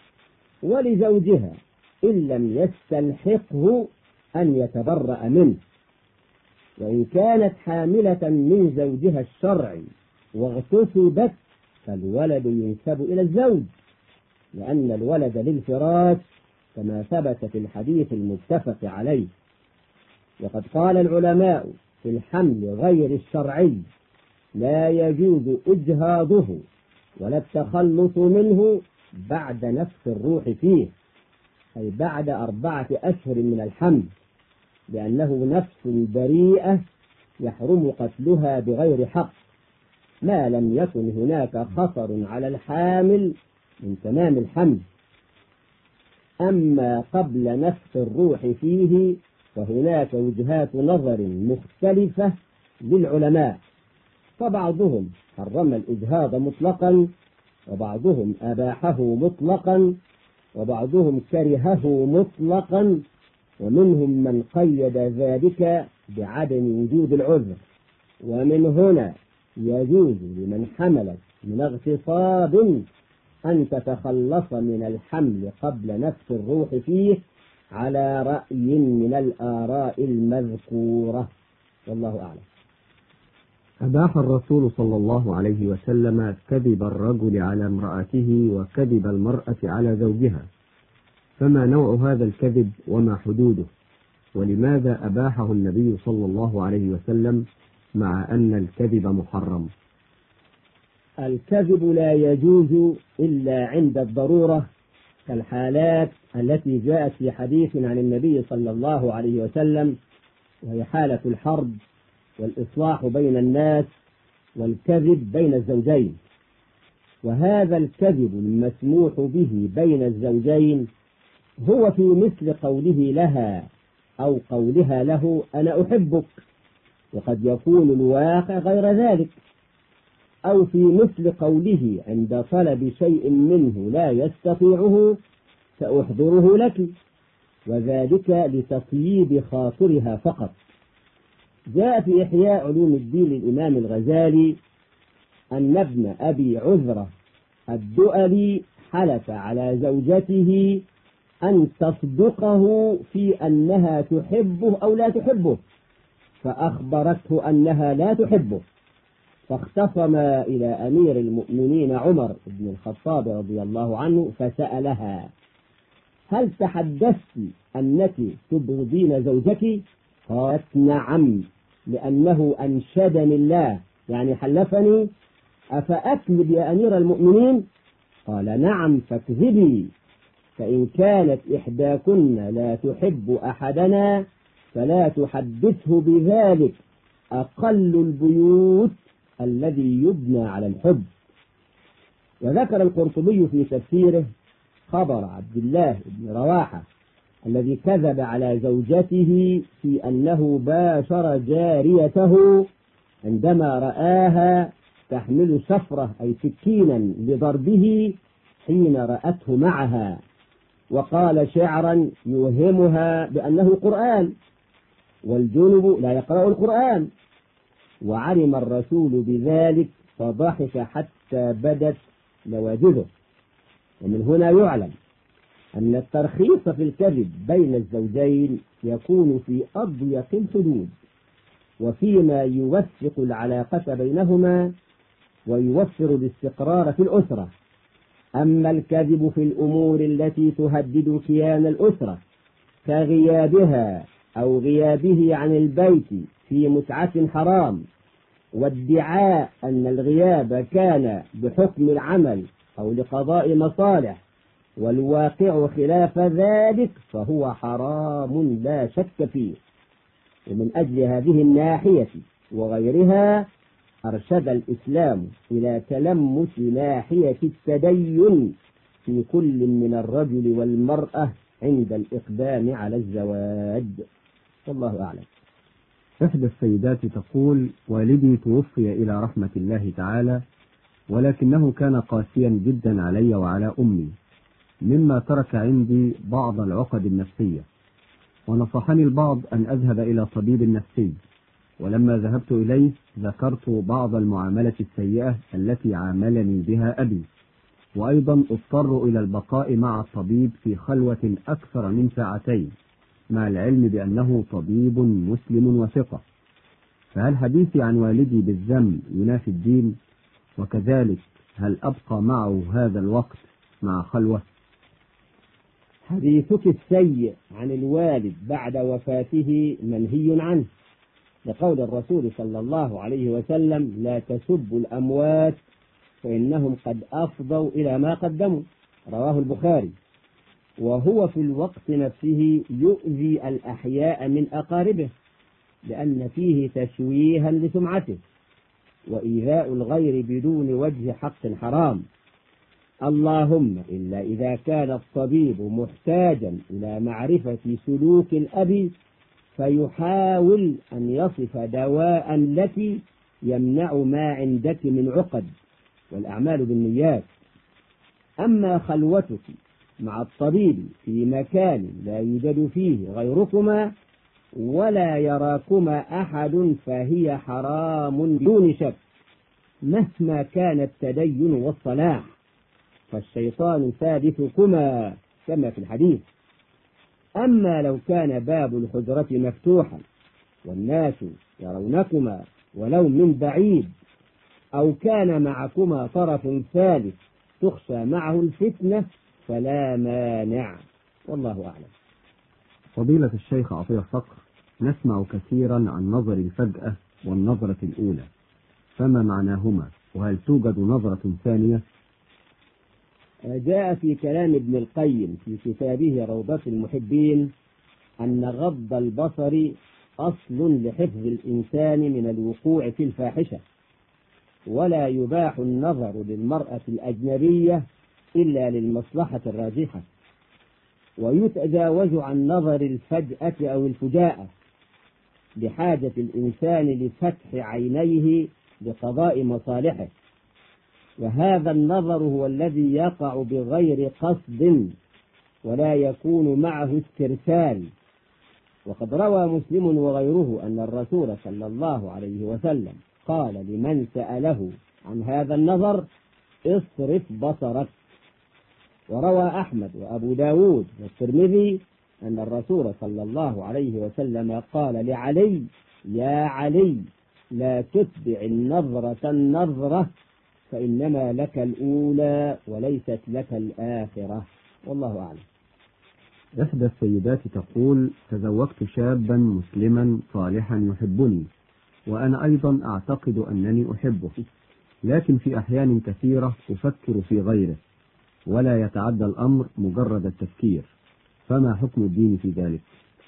ولزوجها إن لم يستلحقه أن يتبرأ منه. وإن كانت حاملة من زوجها الشرعي واغتصبت فالولد ينسب إلى الزوج، لأن الولد للفراش كما ثبت في الحديث المتفق عليه. وقد قال العلماء في الحمل غير الشرعي: لا يجوز إجهاضه ولا التخلص منه بعد نفخ الروح فيه، أي بعد أربعة أشهر من الحمل، لأنه نفس بريئة يحرم قتلها بغير حق، ما لم يكن هناك خطر على الحامل من تمام الحمل. أما قبل نفخ الروح فيه فهناك وجهات نظر مختلفة للعلماء، فبعضهم حرم الإجهاض مطلقا، وبعضهم أباحه مطلقا، وبعضهم كرهه مطلقا، ومنهم من قيد ذلك بعدم وجود العذر. ومن هنا يجوز لمن حملت من اغتصاب أن تتخلص من الحمل قبل نفخ الروح فيه على رأي من الآراء المذكورة، والله أعلم. أباح الرسول صلى الله عليه وسلم كذب الرجل على امرأته وكذب المرأة على زوجها، فما نوع هذا الكذب وما حدوده، ولماذا أباحه النبي صلى الله عليه وسلم مع أن الكذب محرم؟ الكذب لا يجوز إلا عند الضرورة، كالحالات التي جاءت في حديث عن النبي صلى الله عليه وسلم، وهي حالة الحرب والإصلاح بين الناس والكذب بين الزوجين. وهذا الكذب المسموح به بين الزوجين هو في مثل قوله لها أو قولها له: أنا أحبك، وقد يكون الواقع غير ذلك. أو في مثل قوله عند طلب شيء منه لا يستطيعه سأحضره لك، وذلك لتطييب خاطرها فقط. جاء في إحياء علوم الدين للإمام الغزالي أن ابن أبي عذرة الدؤلي حلف على زوجته أن تصدقه في أنها تحبه أو لا تحبه، فأخبرته أنها لا تحبه، فاختصم إلى أمير المؤمنين عمر بن الخطاب رضي الله عنه فسألها: هل تحدثت أنك تبغضين زوجك؟ قالت: نعم، لأنه أنشدني الله، يعني حلفني. أفأكذب يا أمير المؤمنين؟ قال: نعم فاكذبي، فإن كانت إحداكن لا تحب أحدنا فلا تحدثه بذلك، أقل البيوت الذي يبنى على الحب. وذكر القرطبي في تفسيره خبر عبد الله بن رواحة الذي كذب على زوجته في أنه باشر جاريته عندما رآها تحمل شفرة أي سكينا لضربه حين رأته معها، وقال شعرا يوهمها بأنه قرآن، والجنب لا يقرأ القرآن. وعلم الرسول بذلك فضحك حتى بدت نواجذه. ومن هنا يعلم أن الترخيص في الكذب بين الزوجين يكون في أضيق الحدود، وفيما يوثق العلاقة بينهما ويوفر الاستقرار في الأسرة. أما الكذب في الأمور التي تهدد كيان الأسرة كغيابها أو غيابه عن البيت في متعة حرام، وادعاء أن الغياب كان بحكم العمل أو لقضاء مصالح والواقع خلاف ذلك، فهو حرام لا شك فيه. ومن أجل هذه الناحية وغيرها أرشد الإسلام إلى تلمس ناحية التدين في كل من الرجل والمرأة عند الإقدام على الزواج. والله أعلم. إحدى السيدات تقول: والدي توفي إلى رحمة الله تعالى، ولكنه كان قاسيا جدا علي وعلى أمي، مما ترك عندي بعض العقد النفسية، ونصحني البعض أن أذهب إلى طبيب نفسي، ولما ذهبت إليه ذكرت بعض المعاملة السيئة التي عاملني بها أبي، وأيضا اضطر إلى البقاء مع الطبيب في خلوة أكثر من ساعتين، مع العلم بأنه طبيب مسلم وثقة. فهل حديثي عن والدي بالذم ينافي الدين؟ وكذلك هل أبقى معه هذا الوقت مع خلوة؟ حديثك السيء عن الوالد بعد وفاته منهي عنه، لقول الرسول صلى الله عليه وسلم: لا تسبوا الأموات فإنهم قد أفضوا إلى ما قدموا، رواه البخاري. وهو في الوقت نفسه يؤذي الأحياء من أقاربه، لأن فيه تشويها لسمعته، وإيذاء الغير بدون وجه حق حرام، اللهم إلا إذا كان الطبيب محتاجا إلى معرفة سلوك الأب فيحاول أن يصف دواء لك يمنع ما عندك من عقد، والأعمال بالنيات. أما خلوتك مع الطبيب في مكان لا يوجد فيه غيركما ولا يراكما أحد فهي حرام بدون شك، مهما كان التدين والصلاح، فالشيطان ثالثكما كما في الحديث. أما لو كان باب الحجرة مفتوحا والناس يرونكما ولو من بعيد، أو كان معكما طرف ثالث تخشى معه الفتنة، فلا مانع، والله أعلم. فضيلة الشيخ عطية صقر، نسمع كثيرا عن نظر الفجأة والنظرة الأولى، فما معناهما؟ وهل توجد نظرة ثانية؟ جاء في كلام ابن القيم في كتابه روضة المحبين أن غض البصر أصل لحفظ الإنسان من الوقوع في الفاحشة، ولا يباح النظر للمرأة الأجنبية إلا للمصلحة الراجحة، ويتجاوز عن نظر الفجأة أو الفجاءة، لحاجة الإنسان لفتح عينيه لقضاء مصالحه، وهذا النظر هو الذي يقع بغير قصد ولا يكون معه استرسال. وقد روى مسلم وغيره أن الرسول صلى الله عليه وسلم قال لمن سأله عن هذا النظر: اصرف بصرك. وروى أحمد وأبو داود والترمذي أن الرسول صلى الله عليه وسلم قال لعلي: يا علي، لا تتبع النظرة النظرة، فإنما لك الأولى وليست لك الآخرة. والله أعلم. إحدى السيدات تقول: تزوجت شابا مسلما صالحا يحبني، وأنا أيضا أعتقد أنني أحبه، لكن في أحيان كثيرة أفكر في غيره ولا يتعدى الأمر مجرد التفكير، فما حكم الدين في ذلك؟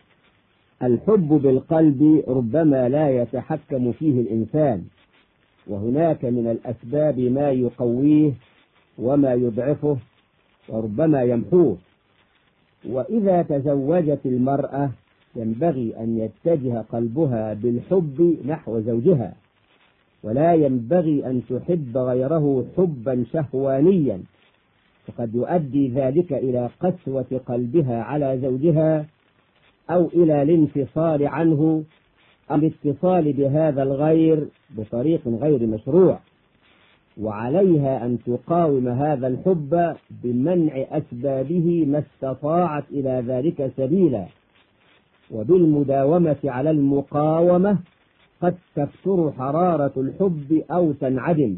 الحب بالقلب ربما لا يتحكم فيه الإنسان، وهناك من الأسباب ما يقويه وما يضعفه وربما يمحوه. وإذا تزوجت المرأة ينبغي أن يتجه قلبها بالحب نحو زوجها، ولا ينبغي أن تحب غيره حبا شهوانيا، فقد يؤدي ذلك إلى قسوة قلبها على زوجها، أو إلى الانفصال عنه، أو الاتصال بهذا الغير بطريق غير مشروع. وعليها أن تقاوم هذا الحب بمنع أسبابه ما استطاعت إلى ذلك سبيلا، وبالمداومة على المقاومة قد تكثر حرارة الحب أو تنعدم.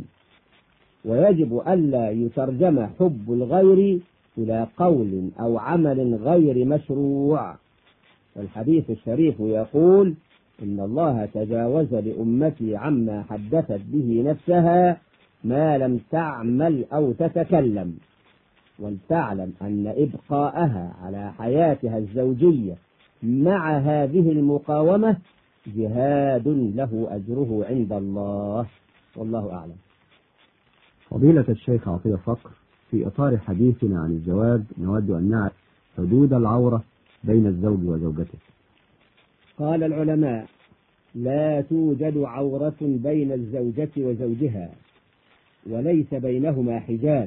ويجب ألا يترجم حب الغير إلى قول أو عمل غير مشروع. والحديث الشريف يقول: إن الله تجاوز لأمتي عما حدثت به نفسها ما لم تعمل أو تتكلم. ولتعلم أن إبقاءها على حياتها الزوجية مع هذه المقاومة جهاد له أجره عند الله، والله أعلم. فضيلة الشيخ عطية فقر، في إطار حديثنا عن الزواج نود أن نعرف حدود العورة بين الزوج وزوجته. قال العلماء: لا توجد عورة بين الزوجة وزوجها، وليس بينهما حجاب،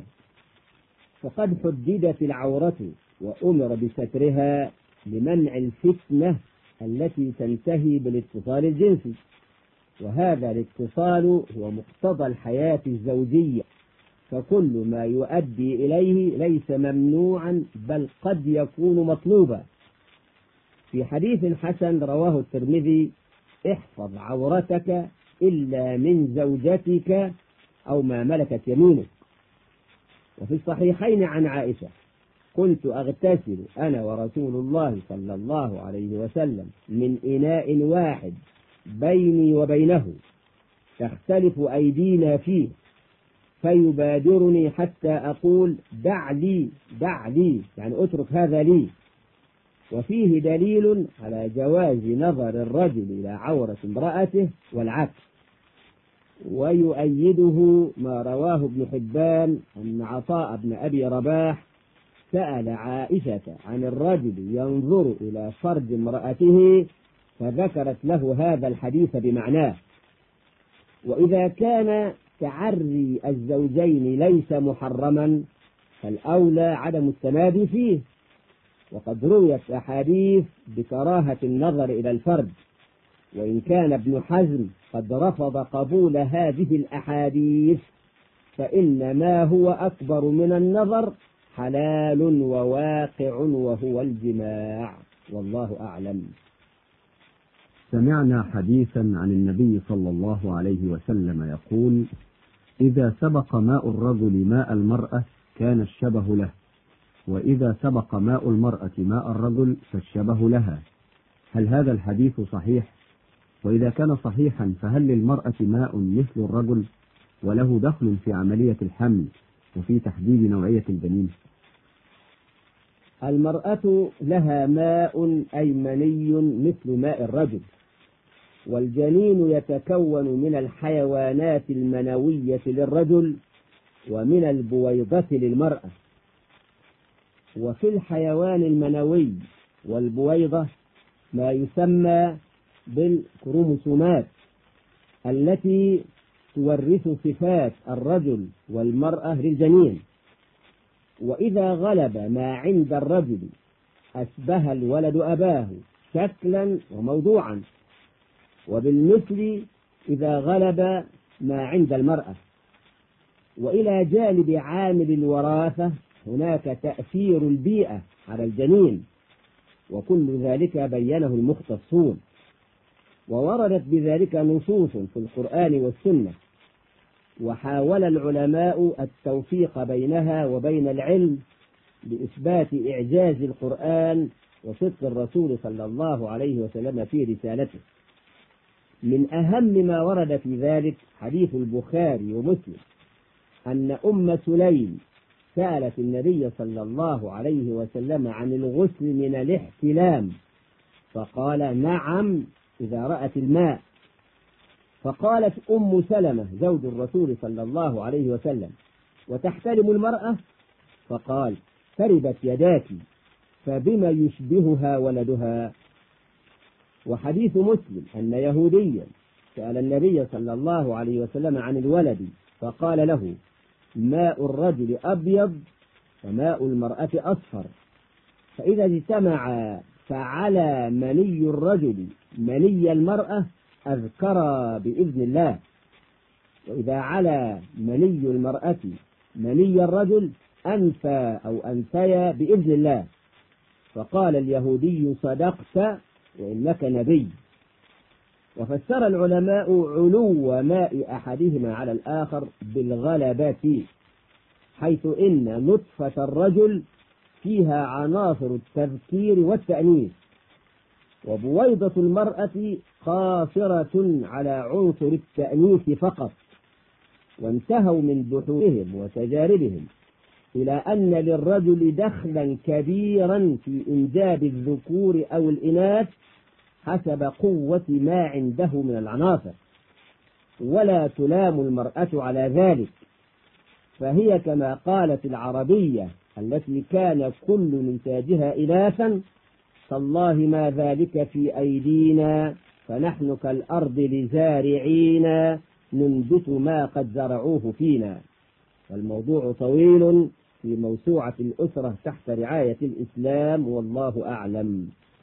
فقد حددت العورة وأمر بسترها لمنع الفتنة التي تنتهي بالاتصال الجنسي، وهذا الاتصال هو مقتضى الحياة الزوجية، فكل ما يؤدي إليه ليس ممنوعا بل قد يكون مطلوبا. في حديث حسن رواه الترمذي: احفظ عورتك إلا من زوجتك أو ما ملكت يمينك. وفي الصحيحين عن عائشة: كنت أغتسل أنا ورسول الله صلى الله عليه وسلم من إناء واحد بيني وبينه تختلف أيدينا فيه، فيبادرني حتى أقول: دع لي دع لي، يعني أترك هذا لي. وفيه دليل على جواز نظر الرجل إلى عورة امرأته والعكس. ويؤيده ما رواه ابن حبان أن عطاء بن أبي رباح سأل عائشة عن الرجل ينظر إلى فرج امرأته، فذكرت له هذا الحديث بمعناه. وإذا كان تعري الزوجين ليس محرما فالأولى عدم التمادي فيه، وقد رويت أحاديث بكراهة النظر إلى الفرج، وإن كان ابن حزم قد رفض قبول هذه الأحاديث، فإن ما هو أكبر من النظر حلال وواقع وهو الجماع، والله أعلم. سمعنا حديثا عن النبي صلى الله عليه وسلم يقول: إذا سبق ماء الرجل ماء المرأة كان الشبه له، وإذا سبق ماء المرأة ماء الرجل فالشبه لها. هل هذا الحديث صحيح؟ وإذا كان صحيحا فهل للمرأة ماء مثل الرجل وله دخل في عملية الحمل وفي تحديد نوعية الجنين؟ المرأة لها ماء أي مني مثل ماء الرجل، والجنين يتكون من الحيوانات المنوية للرجل ومن البويضة للمرأة. وفي الحيوان المنوي والبويضة ما يسمى بالكروموسومات التي تورث صفات الرجل والمرأة للجنين، وإذا غلب ما عند الرجل أشبه الولد أباه شكلا وموضوعا، وبالمثل إذا غلب ما عند المرأة. وإلى جانب عامل الوراثة هناك تأثير البيئة على الجنين، وكل ذلك بينه المختصون، ووردت بذلك نصوص في القرآن والسنة، وحاول العلماء التوفيق بينها وبين العلم لإثبات إعجاز القرآن وصدق الرسول صلى الله عليه وسلم في رسالته. من أهم ما ورد في ذلك حديث البخاري ومسلم أن أم سليم سألت النبي صلى الله عليه وسلم عن الغسل من الاحتلام، فقال نعم إذا رأت الماء. فقالت أم سلمة زوج الرسول صلى الله عليه وسلم وتحتلم المرأة؟ فقال تربت يداك، فبما يشبهها ولدها. وحديث مسلم أن يهوديا سأل النبي صلى الله عليه وسلم عن الولد، فقال له ماء الرجل أبيض وماء المرأة أصفر، فإذا اجتمع فعلى مني الرجل مني المرأة أذكر بإذن الله، وإذا على مني المرأة مني الرجل أنفى أو أنفيا بإذن الله. فقال اليهودي صدقت وإنك نبي. وفسر العلماء علو ماء أحدهما على الآخر بالغلبة، حيث إن نطفة الرجل فيها عناصر التذكير والتأنيث، وبويضة المرأة قاصرة على عنصر التأنيث فقط. وانتهوا من بحوثهم وتجاربهم إلى أن للرجل دخلا كبيرا في إنجاب الذكور أو الإناث حسب قوة ما عنده من العناصر، ولا تلام المرأة على ذلك، فهي كما قالت العربية التي كان كل نتاجها إناثا تالله ما ذلك في أيدينا، فنحن كالأرض لزارعين ننبت ما قد زرعوه فينا. والموضوع طويل في موسوعة الأسرة تحت رعاية الإسلام، والله أعلم.